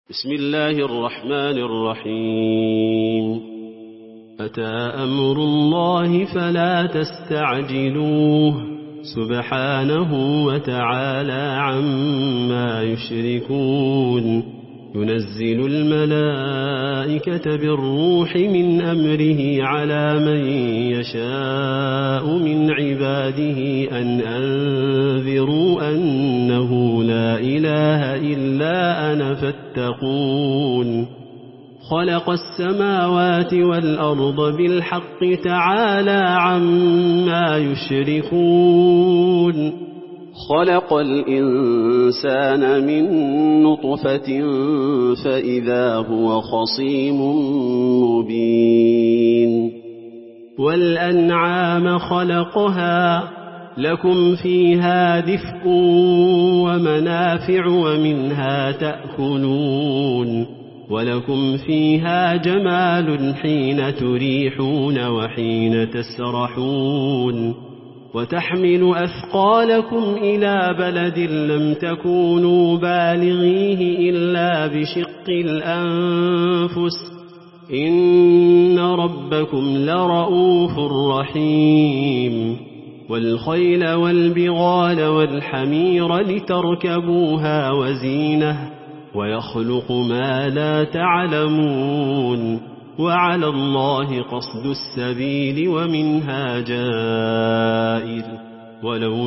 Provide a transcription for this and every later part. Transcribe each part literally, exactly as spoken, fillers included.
بسم الله الرحمن الرحيم أتى أمر الله فلا تستعجلوه سبحانه وتعالى عما يشركون ينزل الملائكة بالروح من أمره على من يشاء من عباده أن أنذروا أنه لا إله إلا أنا فاتقون خلق السماوات والأرض بالحق تعالى عما يشركون خلق الإنسان من نطفة فإذا هو خصيم مبين والأنعام خلقها لكم فيها دفء ومنافع ومنها تأكلون ولكم فيها جمال حين تريحون وحين تسرحون وتحمل أثقالكم إلى بلد لم تكونوا بالغيه إلا بشق الأنفس إن ربكم لرؤوف رحيم والخيل والبغال والحمير لتركبوها وزينة ويخلق ما لا تعلمون وعلى الله قصد السبيل ومنها جائر ولو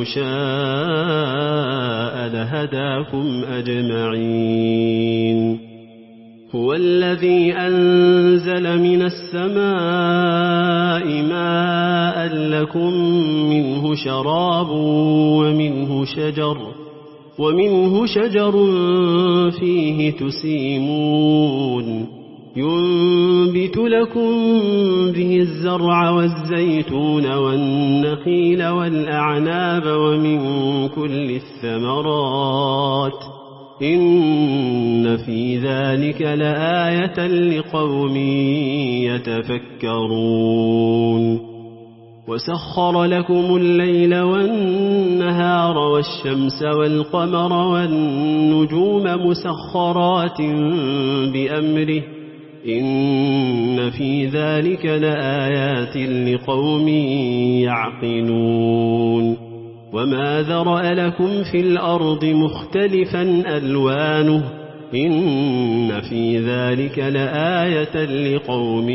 شاء لهداكم أجمعين هو الذي أنزل من السماء ماء لكم منه شراب ومنه شجر ومنه شجر فيه تسيمون ينبت لكم به الزرع والزيتون والنخيل والأعناب ومن كل الثمرات إن في ذلك لآية لقوم يتفكرون وسخر لكم الليل والنهار والشمس والقمر والنجوم مسخرات بأمره إن في ذلك لآيات لقوم يعقلون وما ذرأ لكم في الأرض مختلفا ألوانه إن في ذلك لآية لقوم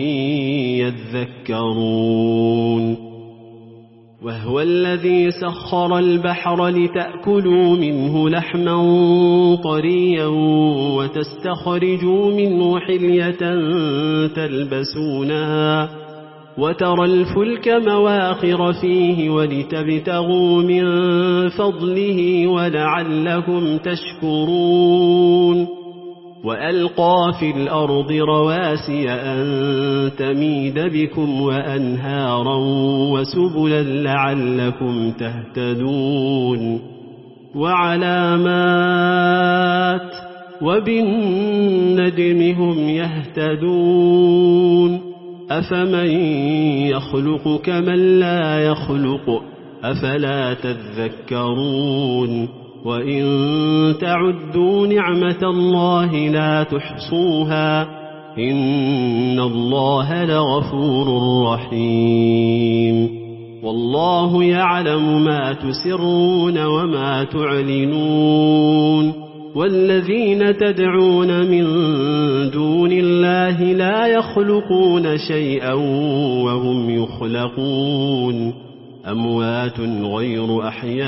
يذكرون وهو الذي سخر البحر لتأكلوا منه لحما طريا وتستخرجوا منه حلية تلبسونها وترى الفلك مواخر فيه ولتبتغوا من فضله ولعلكم تشكرون وألقى في الأرض رواسي أن تميد بكم وأنهارا وسبلا لعلكم تهتدون وعلامات وبالنجم هم يهتدون أفمن يخلق كمن لا يخلق أفلا تذكرون وإن تعدوا نعمة الله لا تحصوها إن الله لغفور رحيم والله يعلم ما تسرون وما تعلنون والذين تدعون من دون الله لا يخلقون شيئا وهم يخلقون أموات غير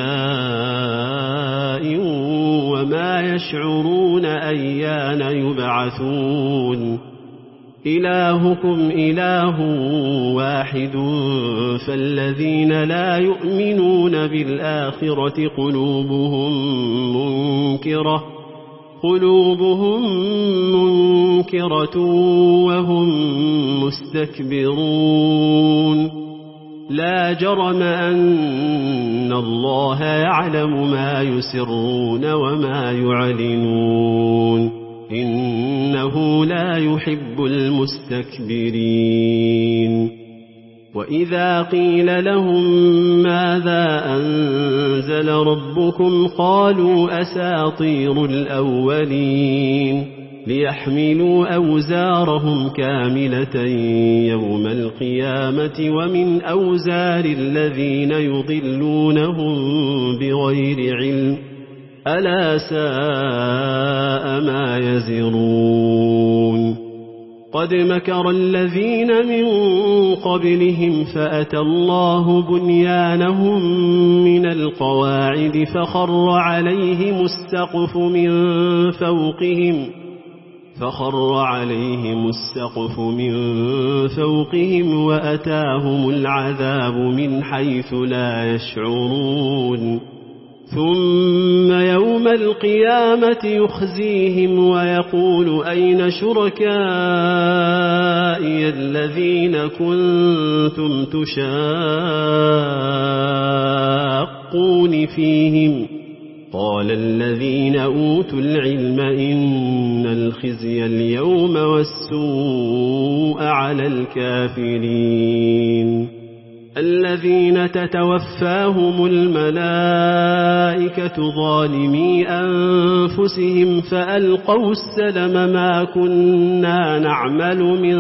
أحياء وما يشعرون أيان يبعثون إلهكم إله واحد فالذين لا يؤمنون بالآخرة قلوبهم منكرة قلوبهم منكرة وهم مستكبرون لا جرم أن الله يعلم ما يسرون وما يعلنون إنه لا يحب المستكبرين وإذا قيل لهم ماذا أنزل ربكم قالوا أساطير الأولين ليحملوا أوزارهم كاملة يوم القيامة ومن أوزار الذين يضلونهم بغير علم ألا ساء ما يزرون قد مكر الذين من قبلهم فأتى الله بنيانهم من القواعد فخر عليهم السقف من فوقهم فخر عليهم السقف من فوقهم وأتاهم العذاب من حيث لا يشعرون ثم يوم القيامة يخزيهم ويقول أين شركائي الذين كنتم تشاقون فيهم قال الذين أوتوا العلم إن الخزي اليوم والسوء على الكافرين الذين تتوفاهم الملائكة ظالمي أنفسهم فألقوا السلم ما كنا نعمل من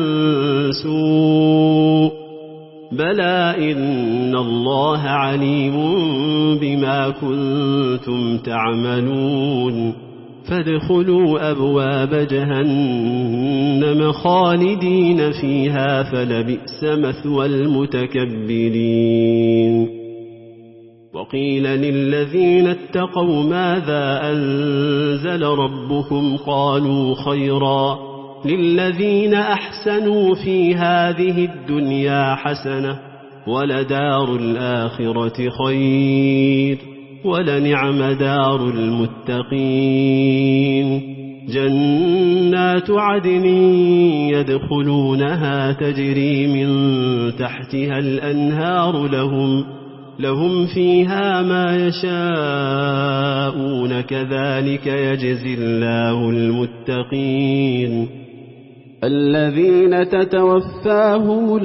سوء بلى إن الله عليم بما كنتم تعملون فادخلوا أبواب جهنم خالدين فيها فلبئس مثوى المتكبرين وقيل للذين اتقوا ماذا أنزل ربكم قالوا خيرا للذين أحسنوا في هذه الدنيا حسنة ولدار الآخرة خير ولنعم دار المتقين جنات عدن يدخلونها تجري من تحتها الأنهار لهم لهم فيها ما يشاءون كذلك يجزي الله المتقين الذين تتوفاهم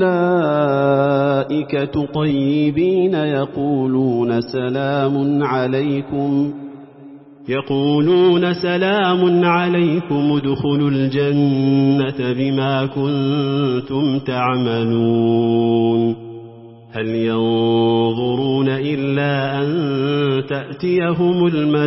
الملائكة طيبين يقولون سلام عليكم يقولون سلام عليكم ادخلوا الجنة بما كنتم تعملون هل ينظرون إلا أن تأتيهم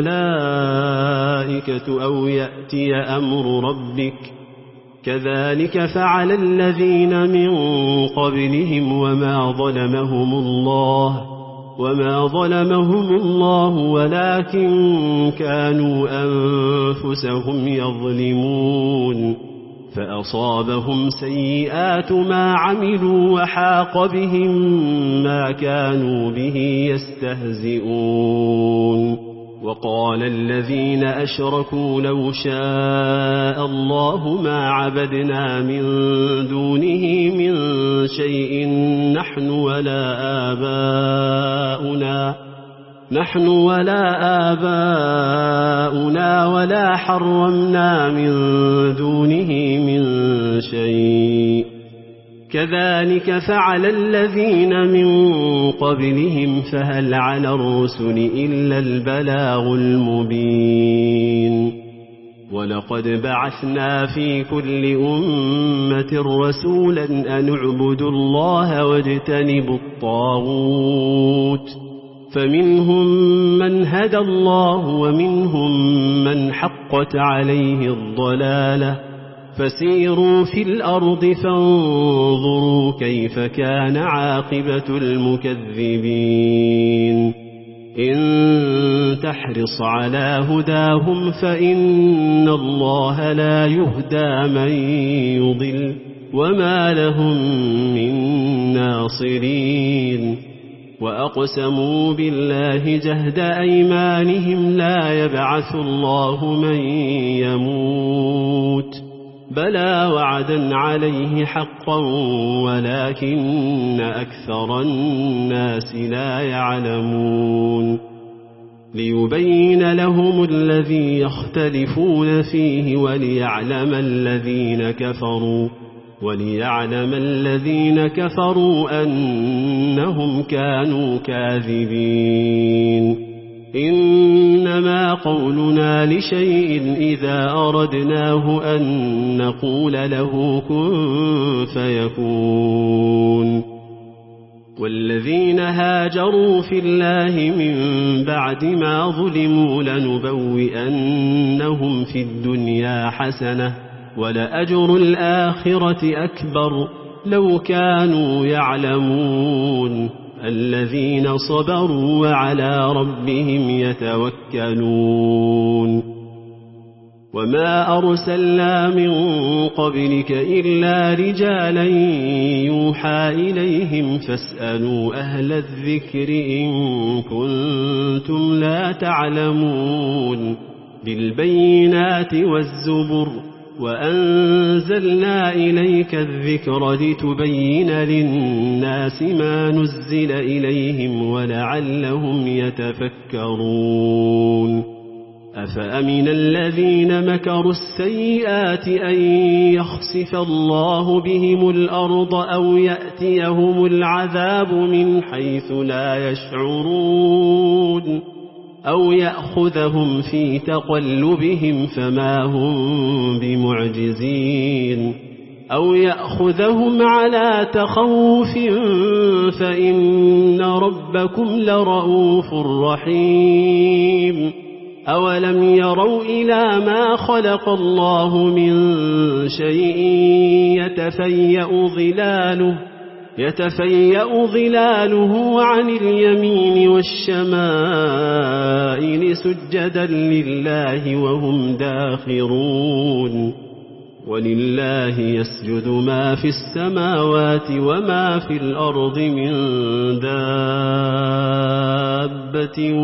الملائكة أو يأتي أمر ربك كذلك فعل الذين من قبلهم وما ظلمهم الله وما ظلمهم الله ولكن كانوا أنفسهم يظلمون فأصابهم سيئات ما عملوا وحاق بهم ما كانوا به يستهزئون وقال الذين أشركوا لو شاء الله ما عبدنا من دونه من شيء نحن ولا آباؤنا نحن ولا آباؤنا ولا حرمنا من دونه من شيء كذلك فعل الذين من قبلهم فهل على الرسل إلا البلاغ المبين ولقد بعثنا في كل أمة رسولا أن اعبدوا الله واجتنبوا الطاغوت فمنهم من هدى الله ومنهم من حقت عليه الضلالة فسيروا في الأرض فانظروا كيف كان عاقبة المكذبين إن تحرص على هداهم فإن الله لا يهدى من يضل وما لهم من ناصرين وأقسموا بالله جهد أيمانهم لا يبعث الله من يموت بلى وعدا عليه حقا ولكن أكثر الناس لا يعلمون ليبين لهم الذي يختلفون فيه وليعلم الذين كفروا وليعلم الذين كفروا أنهم كانوا كاذبين إنما قولنا لشيء إذا أردناه أن نقول له كن فيكون. والذين هاجروا في الله من بعد ما ظلموا لنبوئنهم في الدنيا حسنة ولأجر الآخرة أكبر لو كانوا يعلمون. الذين صبروا وعلى ربهم يتوكلون. وما أرسلنا من قبلك إلا رجالا يوحى إليهم فاسألوا أهل الذكر إن كنتم لا تعلمون. بالبينات والزبر وأنزلنا إليك الذكر لتبين للناس ما نزل إليهم ولعلهم يتفكرون. أفأمن الذين مكروا السيئات أن يخسف الله بهم الأرض أو يأتيهم العذاب من حيث لا يشعرون أو يأخذهم في تقلبهم فما هم بمعجزين أو يأخذهم على تخوف فإن ربكم لرؤوف رحيم. أولم يروا إلى ما خلق الله من شيء يتفيأ ظلاله يتفيأ ظلاله عن اليمين والشمائل سجدا لله وهم داخرون. ولله يسجد ما في السماوات وما في الأرض من دابة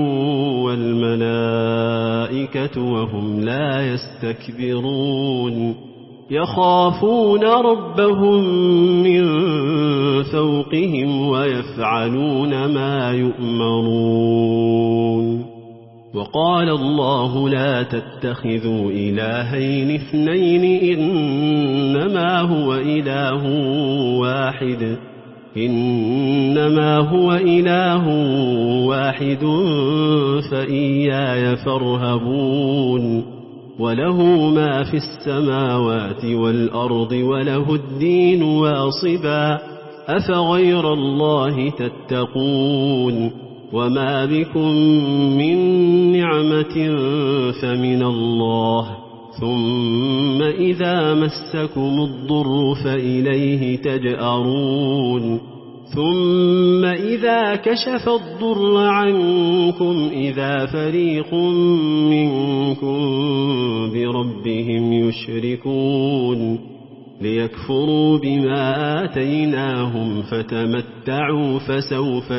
والملائكة وهم لا يستكبرون. يخافون ربهم من فوقهم ويفعلون ما يؤمرون. وقال الله لا تتخذوا إلهين اثنين إنما هو إله واحد إنما هو إله واحد فإياي فارهبون. وله ما في السماوات والأرض وله الدين واصبا أفغير الله تتقون. وما بكم من نعمة فمن الله ثم إذا مسكم الضر فإليه تجأرون. ثم إذا كشف الضر عنكم إذا فريق منكم بربهم يشركون. ليكفروا بما آتيناهم فتمتعوا فسوف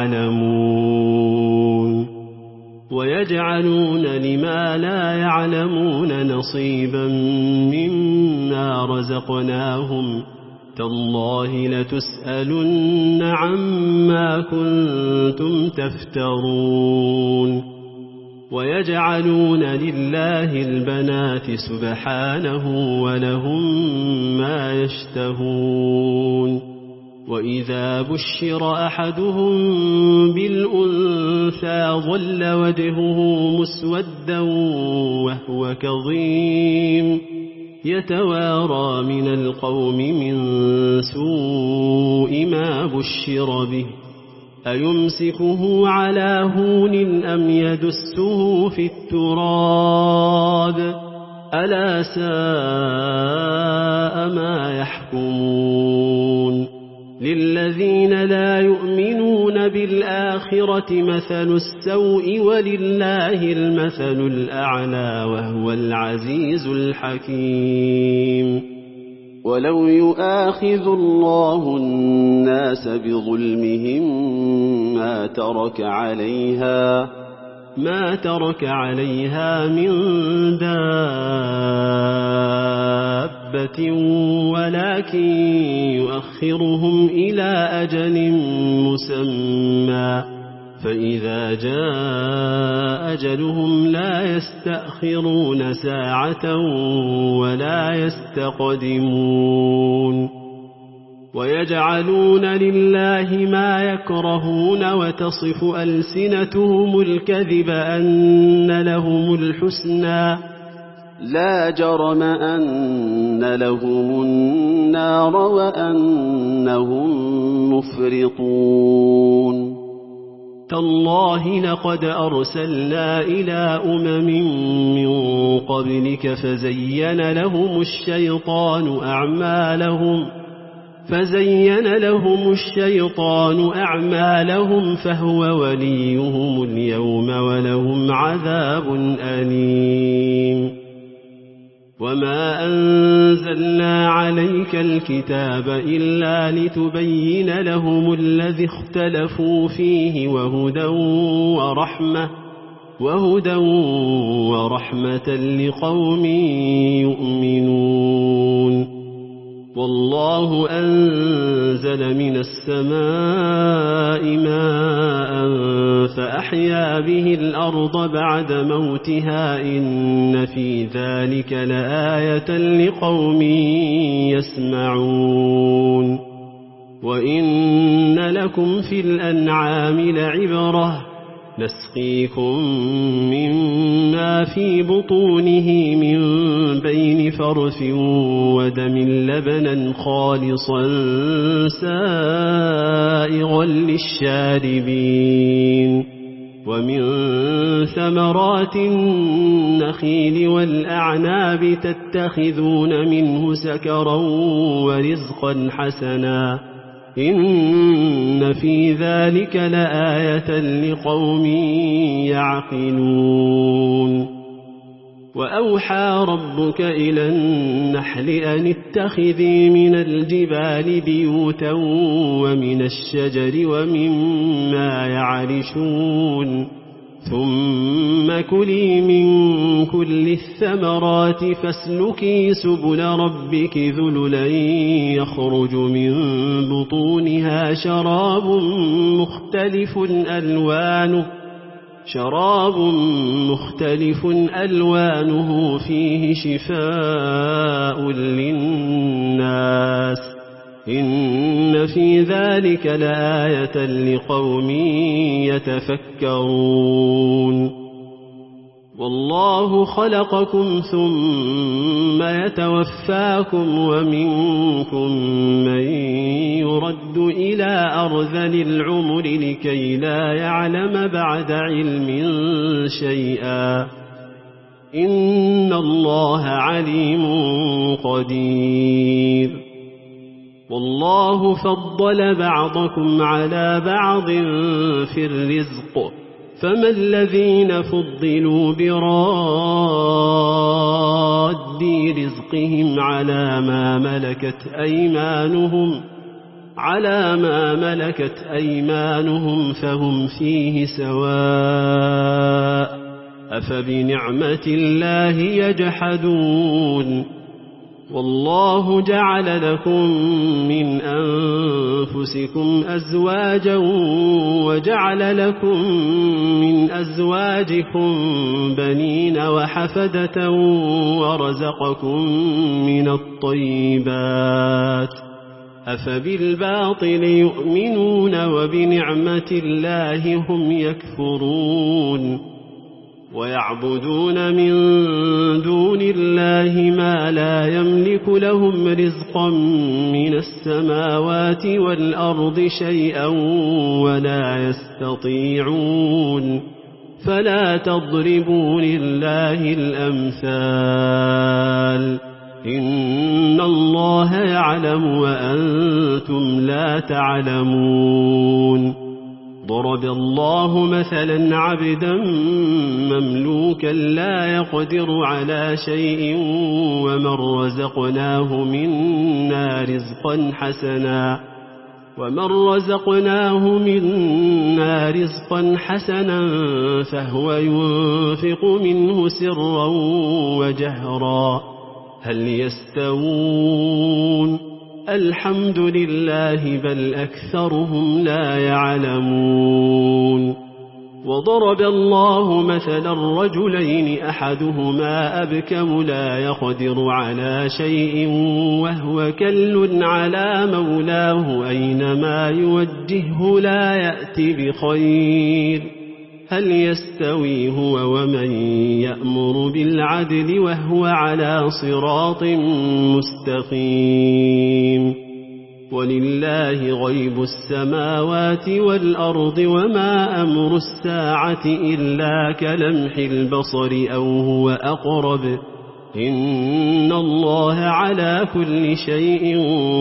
تعلمون. ويجعلون لما لا يعلمون نصيبا مما رزقناهم تالله لتسألن عما كنتم تفترون. ويجعلون لله البنات سبحانه ولهم ما يشتهون. وإذا بشر أحدهم بالأنثى ظل وجهه مسودا وهو كظيم يتوارى من القوم من سوء ما بشر به أيمسكه على هون أم يدسه في التراب ألا ساء ما يحكمون. للذين لا يؤمنون بالآخرة مثل السوء ولله المثل الأعلى وهو العزيز الحكيم. ولو يؤاخذ الله الناس بظلمهم ما ترك عليها ما ترك عليها من دابة ولكن يؤخرهم إلى أجل مسمى فإذا جاء أجلهم لا يستأخرون ساعة ولا يستقدمون. ويجعلون لله ما يكرهون وتصف ألسنتهم الكذب أن لهم الحسنى لا جرم أن لهم النار وأنهم مفرطون تالله لقد أرسلنا إلى أمم من قبلك فزين لهم الشيطان أعمالهم فزين لهم الشيطان أعمالهم فهو وليهم اليوم ولهم عذاب أليم وما أنزلنا عليك الكتاب إلا لتبين لهم الذي اختلفوا فيه وهدى ورحمة وهدى ورحمة لقوم يؤمنون والله أنزل من السماء ماء فأحيا به الأرض بعد موتها إن في ذلك لآية لقوم يسمعون وإن لكم في الأنعام لعبرة نسقيكم مما في بطونه من بين فرث ودم لبنا خالصا سائغا للشاربين ومن ثمرات النخيل والأعناب تتخذون منه سكرا ورزقا حسنا إن في ذلك لآية لقوم يعقلون وأوحى ربك إلى النحل أن اتخذي من الجبال بيوتا ومن الشجر ومما يعرشون ثم كلي من كل الثمرات فاسلكي سبل ربك ذللا يخرج من بطونها شراب مختلف ألوانه شراب مختلف ألوانه فيه شفاء للناس إن في ذلك لآية لقوم يتفكرون والله خلقكم ثم يتوفاكم ومنكم من يرد إلى أرذل العمر لكي لا يعلم بعد علم شيئا إن الله عليم قدير والله فضل بعضكم على بعض في الرزق فما الذين فضلوا براد رزقهم على ما ملكت أيمانهم على ما ملكت أيمانهم فهم فيه سواء أفبنعمة الله يجحدون والله جعل لكم من أنفسكم أزواجا وجعل لكم من أزواجكم بنين وحفدة ورزقكم من الطيبات أفبالباطل يؤمنون وبنعمة الله هم يكفرون ويعبدون من دون الله ما لا يملك لهم رزقا من السماوات والأرض شيئا ولا يستطيعون فلا تضربوا لله الأمثال إن الله يعلم وأنتم لا تعلمون ضرب الله مثلا عبدا مملوكا لا يقدر على شيء ومن رزقناه منا رزقا حسنا ومن رزقناه منا رزقا حسنا فهو ينفق منه سرا وجهرا هل يستوون الحمد لله بل أكثرهم لا يعلمون وضرب الله مثلا رجلين أحدهما أبكم لا يقدر على شيء وهو كل على مولاه أينما يوجهه لا يأتي بخير هل يستوي هو ومن يأمر بالعدل وهو على صراط مستقيم ولله غيب السماوات والأرض وما أمر الساعة إلا كلمح البصر أو هو أقرب إن الله على كل شيء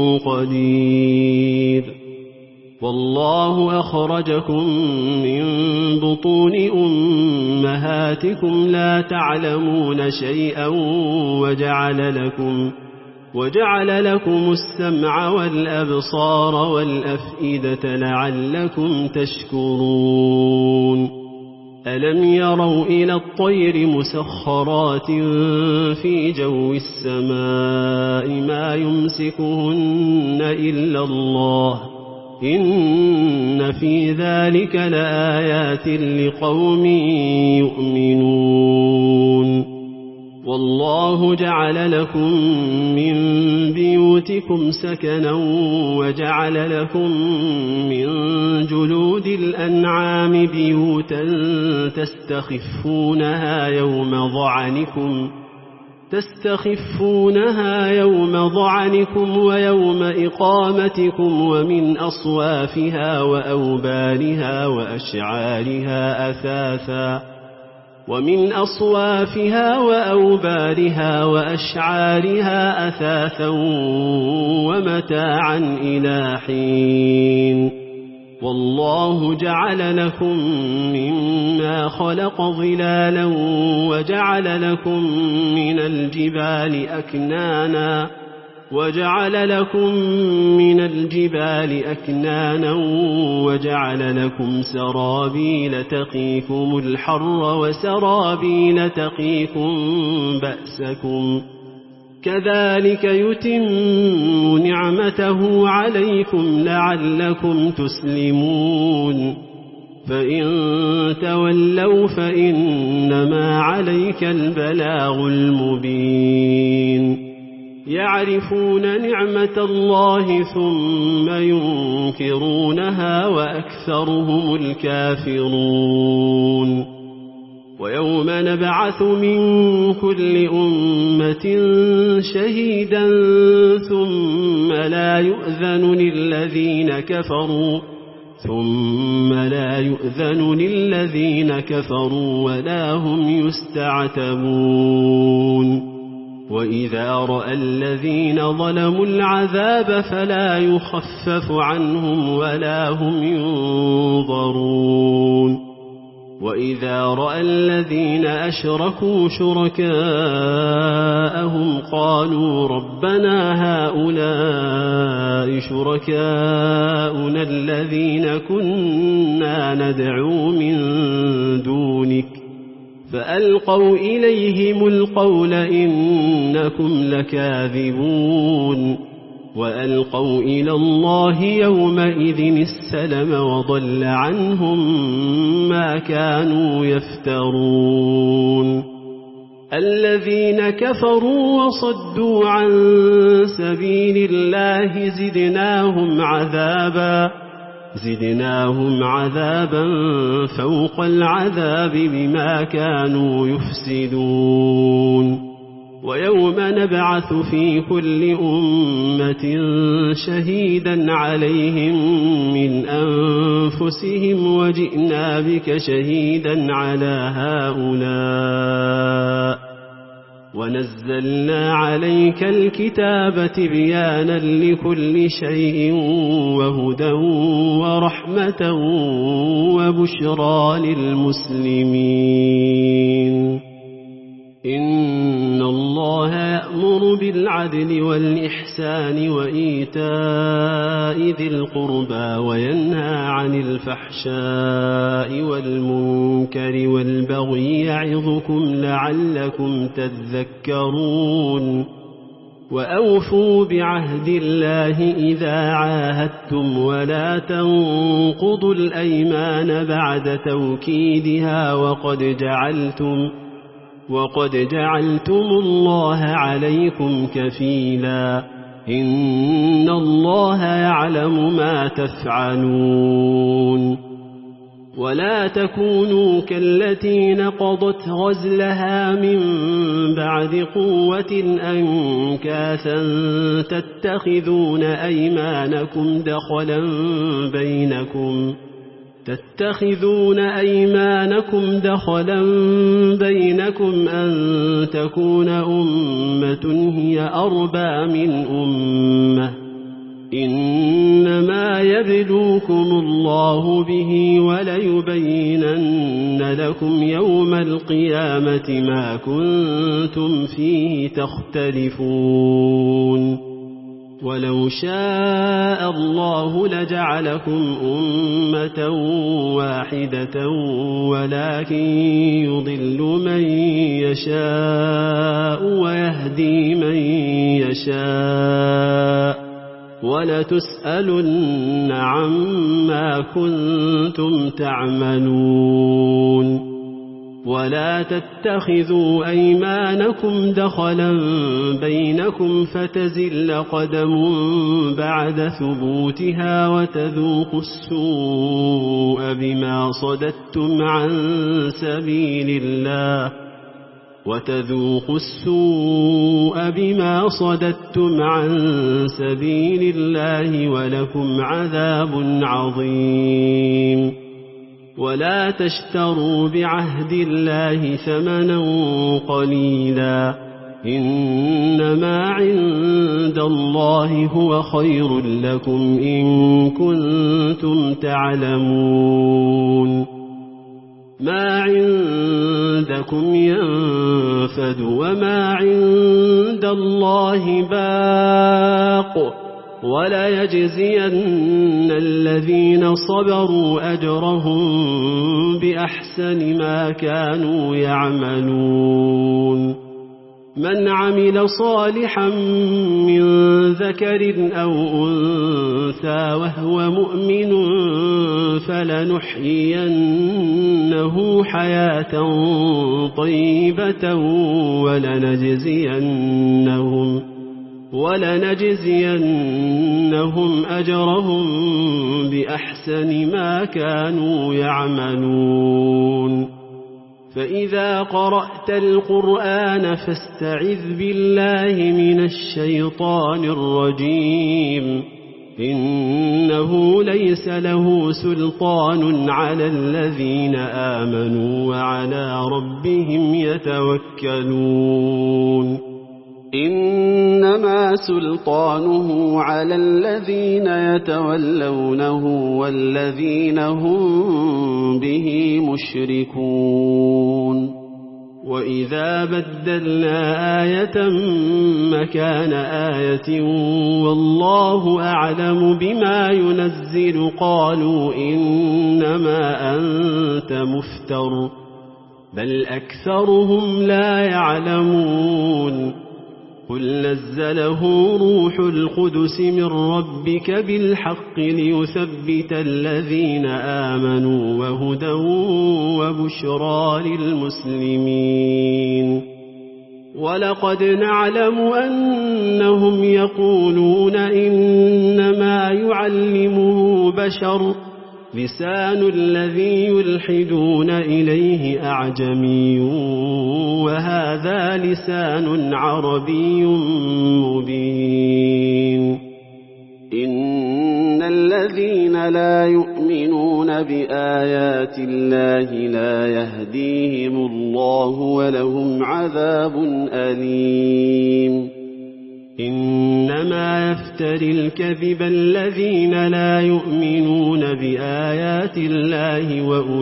قدير والله أخرجكم من بطون أمهاتكم لا تعلمون شيئا وجعل لكم وجعل لكم السمع والأبصار والأفئدة لعلكم تشكرون ألم يروا إلى الطير مسخرات في جو السماء ما يمسكهن إلا الله إن في ذلك لآيات لقوم يؤمنون والله جعل لكم من بيوتكم سكنا وجعل لكم من جلود الأنعام بيوتا تستخفونها يوم ضعنكم تستخفونها يوم ضعنكم ويوم إقامتكم ومن أصوافها وأوبارها وأشعارها أثاثا ومن أصوافها وأوبارها وأشعارها أثاثا ومتاعا إلى حين والله جعل لكم مما خلق ظلالا وجعل لكم من الجبال أكنانا وجعل لكم من الجبال أكنانا وجعل لكم سرابيل تقيكم الحر وسرابيل تقيكم بأسكم كذلك يتم نعمته عليكم لعلكم تسلمون فإن تولوا فإنما عليك البلاغ المبين يعرفون نعمة الله ثم ينكرونها وأكثرهم الكافرون ويوم نبعث من كل أمة شهيدا ثم لا يؤذن للذين كفروا ثم لا يؤذن للذين كفروا ولا هم يستعتبون وإذا رأى الذين ظلموا العذاب فلا يخفف عنهم ولا هم ينظرون وإذا رأى الذين أشركوا شركاءهم قالوا ربنا هؤلاء شركاؤنا الذين كنا ندعو من دونك فألقوا إليهم القول إنكم لكاذبون وألقوا إلى الله يومئذ السلم وضل عنهم ما كانوا يفترون الذين كفروا وصدوا عن سبيل الله زدناهم عذابا زدناهم عذابا فوق العذاب بما كانوا يفسدون ويوم نبعث في كل أمة شهيدا عليهم من أنفسهم وجئنا بك شهيدا على هؤلاء ونزلنا عليك الكتاب تبيانا لكل شيء وهدى ورحمة وبشرى للمسلمين إن الله يأمر بالعدل والإحسان وإيتاء ذي القربى وينهى عن الفحشاء والمنكر والبغي يعظكم لعلكم تذكرون وأوفوا بعهد الله إذا عاهدتم ولا تنقضوا الأيمان بعد توكيدها وقد جعلتم وقد جعلتم الله عليكم كفيلا إن الله يعلم ما تفعلون ولا تكونوا كالتي نقضت غزلها من بعد قوة أنكاثا تتخذون أيمانكم دخلا بينكم تتخذون أيمانكم دخلا بينكم أن تكون أمة هي أربى من أمة إنما يبلوكم الله به وليبينن لكم يوم القيامة ما كنتم فيه تختلفون ولو شاء الله لجعلكم أمة واحدة ولكن يضل من يشاء ويهدي من يشاء ولتسألن عما كنتم تعملون ولا تتخذوا أيمانكم دخلا بينكم فتزل قدم بعد ثبوتها وتذوقوا السوء بما صددتم عن سبيل الله وتذوقوا السوء بما صددتم عن سبيل الله ولكم عذاب عظيم ولا تشتروا بعهد الله ثمنا قليلا إنما عند الله هو خير لكم إن كنتم تعلمون ما عندكم ينفد وما عند الله باق ولا يجزين الذين صبروا أجرهم بأحسن ما كانوا يعملون من عمل صالحا من ذكر أو أنثى وهو مؤمن فلنحيينه حياة طيبة ولنجزينهم ولنجزينهم أجرهم بأحسن ما كانوا يعملون فإذا قرأت القرآن فاستعذ بالله من الشيطان الرجيم إنه ليس له سلطان على الذين آمنوا وعلى ربهم يتوكلون إنما سلطانه على الذين يتولونه والذين هم به مشركون وإذا بدلنا آية مكان آية والله أعلم بما ينزل قالوا إنما أنت مفتر بل أكثرهم لا يعلمون قل نزله روح القدس من ربك بالحق ليثبت الذين آمنوا وهدى وبشرى للمسلمين ولقد نعلم أنهم يقولون إنما يعلمه بشر لسان الذي يلحدون إليه أعجمي وهذا لسان عربي مبين إن الذين لا يؤمنون بآيات الله لا يهديهم الله ولهم عذاب أليم إنما يفتري الكذب الذين لا يؤمنون بآيات الله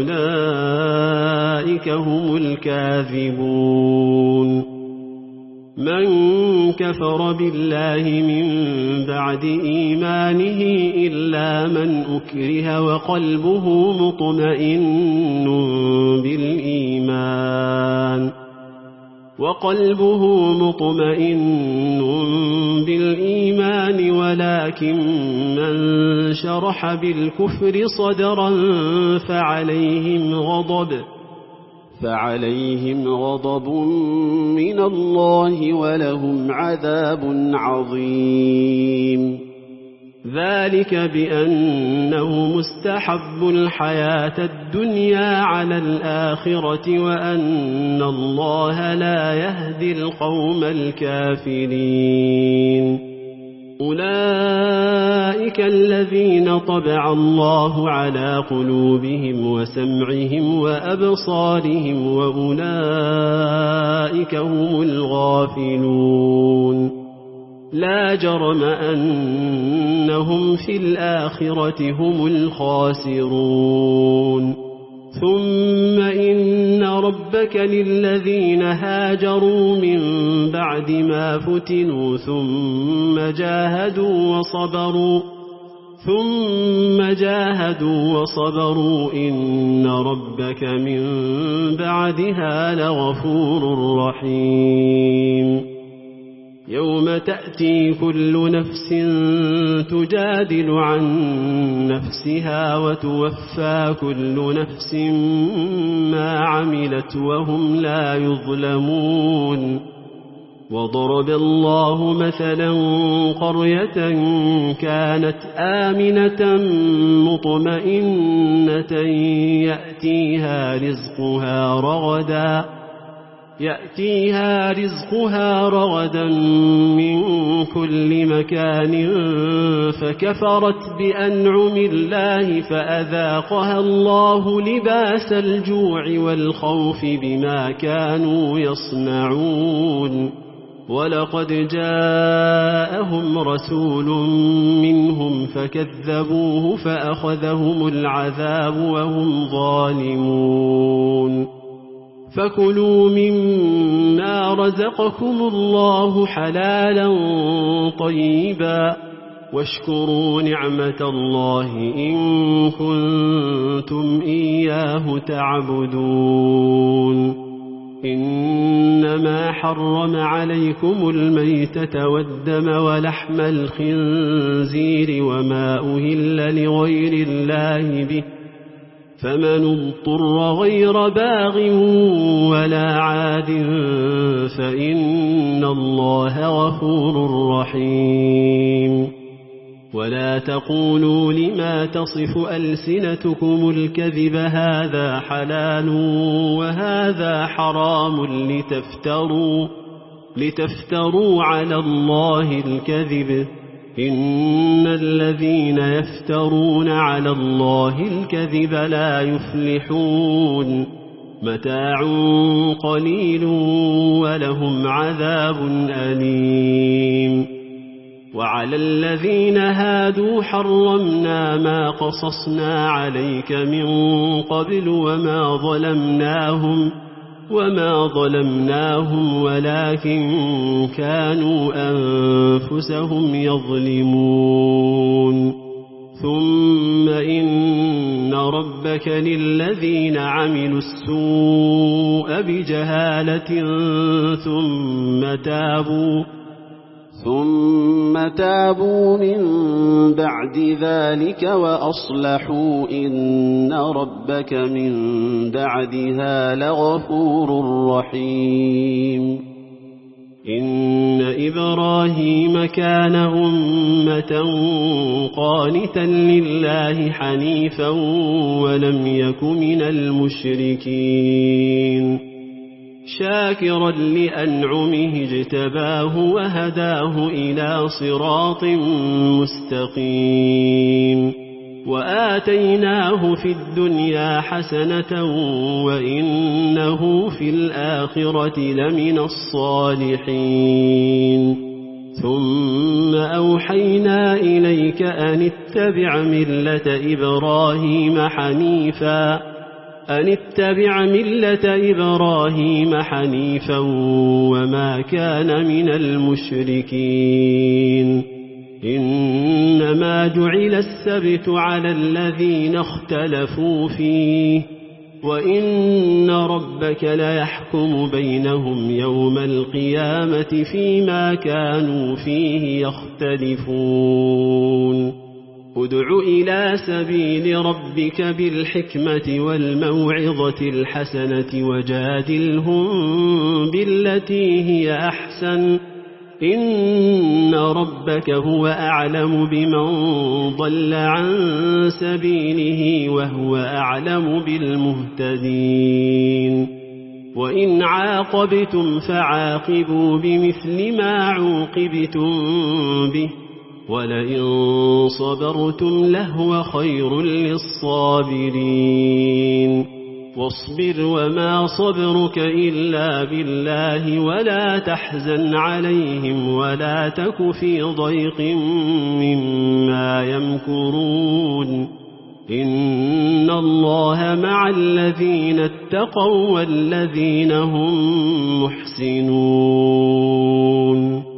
وأولئك هم الكاذبون من كفر بالله من بعد إيمانه إلا من أكره وقلبه مطمئن بالإيمان وقلبه مطمئن ولكن من شرح بالكفر صدرا فعليهم غضب فعليهم غضب من الله ولهم عذاب عظيم. ذلك بأنه مستحب الحياة الدنيا على الآخرة وأن الله لا يهدي القوم الكافرين. أولئك الذين طبع الله على قلوبهم وسمعهم وأبصارهم وأولئك هم الغافلون. لا جرم أنهم في الآخرة هم الخاسرون. ثم إن ربك للذين هاجروا من بعد ما فتنوا ثم جاهدوا وصبروا ثم جاهدوا وصبروا إن ربك من بعدها لغفور رحيم. يوم تأتي كل نفس تجادل عن نفسها وتوفى كل نفس ما عملت وهم لا يظلمون. وضرب الله مثلا قرية كانت آمنة مطمئنة يأتيها رزقها رغدا يأتيها رزقها رغدا من كل مكان فكفرت بأنعم الله فأذاقها الله لباس الجوع والخوف بما كانوا يصنعون. ولقد جاءهم رسول منهم فكذبوه فأخذهم العذاب وهم ظالمون. فكلوا مما رزقكم الله حلالا طيبا واشكروا نعمة الله إن كنتم إياه تعبدون. إنما حرم عليكم الميتة والدم ولحم الخنزير وما أهل لغير الله به فمن اضطر غير باغ ولا عاد فإن الله غفور رحيم. ولا تقولوا لما تصف ألسنتكم الكذب هذا حلال وهذا حرام لتفتروا, لتفتروا على الله الكذب. إن الذين يفترون على الله الكذب لا يفلحون. متاع قليل ولهم عذاب أليم. وعلى الذين هادوا حرمنا ما قصصنا عليك من قبل وما ظلمناهم وما ظلمناهم ولكن كانوا أنفسهم يظلمون. ثم إن ربك للذين عملوا السوء بجهالة ثم تابوا ثم تابوا من بعد ذلك وأصلحوا إن ربك من بعدها لغفور رحيم. إن إبراهيم كان أمة قانتا لله حنيفا ولم يك من المشركين شاكرا لأنعمه اجتباه وهداه إلى صراط مستقيم. وآتيناه في الدنيا حسنة وإنه في الآخرة لمن الصالحين. ثم أوحينا إليك أن اتبع ملة إبراهيم حنيفا أن اتبع ملة إبراهيم حنيفا وما كان من المشركين. إنما جعل السبت على الذين اختلفوا فيه وإن ربك ليحكم بينهم يوم القيامة فيما كانوا فيه يختلفون ادع إلى سبيل ربك بالحكمة والموعظة الحسنة وجادلهم بالتي هي أحسن إن ربك هو أعلم بمن ضل عن سبيله وهو أعلم بالمهتدين وإن عاقبتم فعاقبوا بمثل ما عوقبتم به ولئن صبرتم لهو خير للصابرين واصبر وما صبرك إلا بالله ولا تحزن عليهم ولا تك في ضيق مما يمكرون إن الله مع الذين اتقوا والذين هم محسنون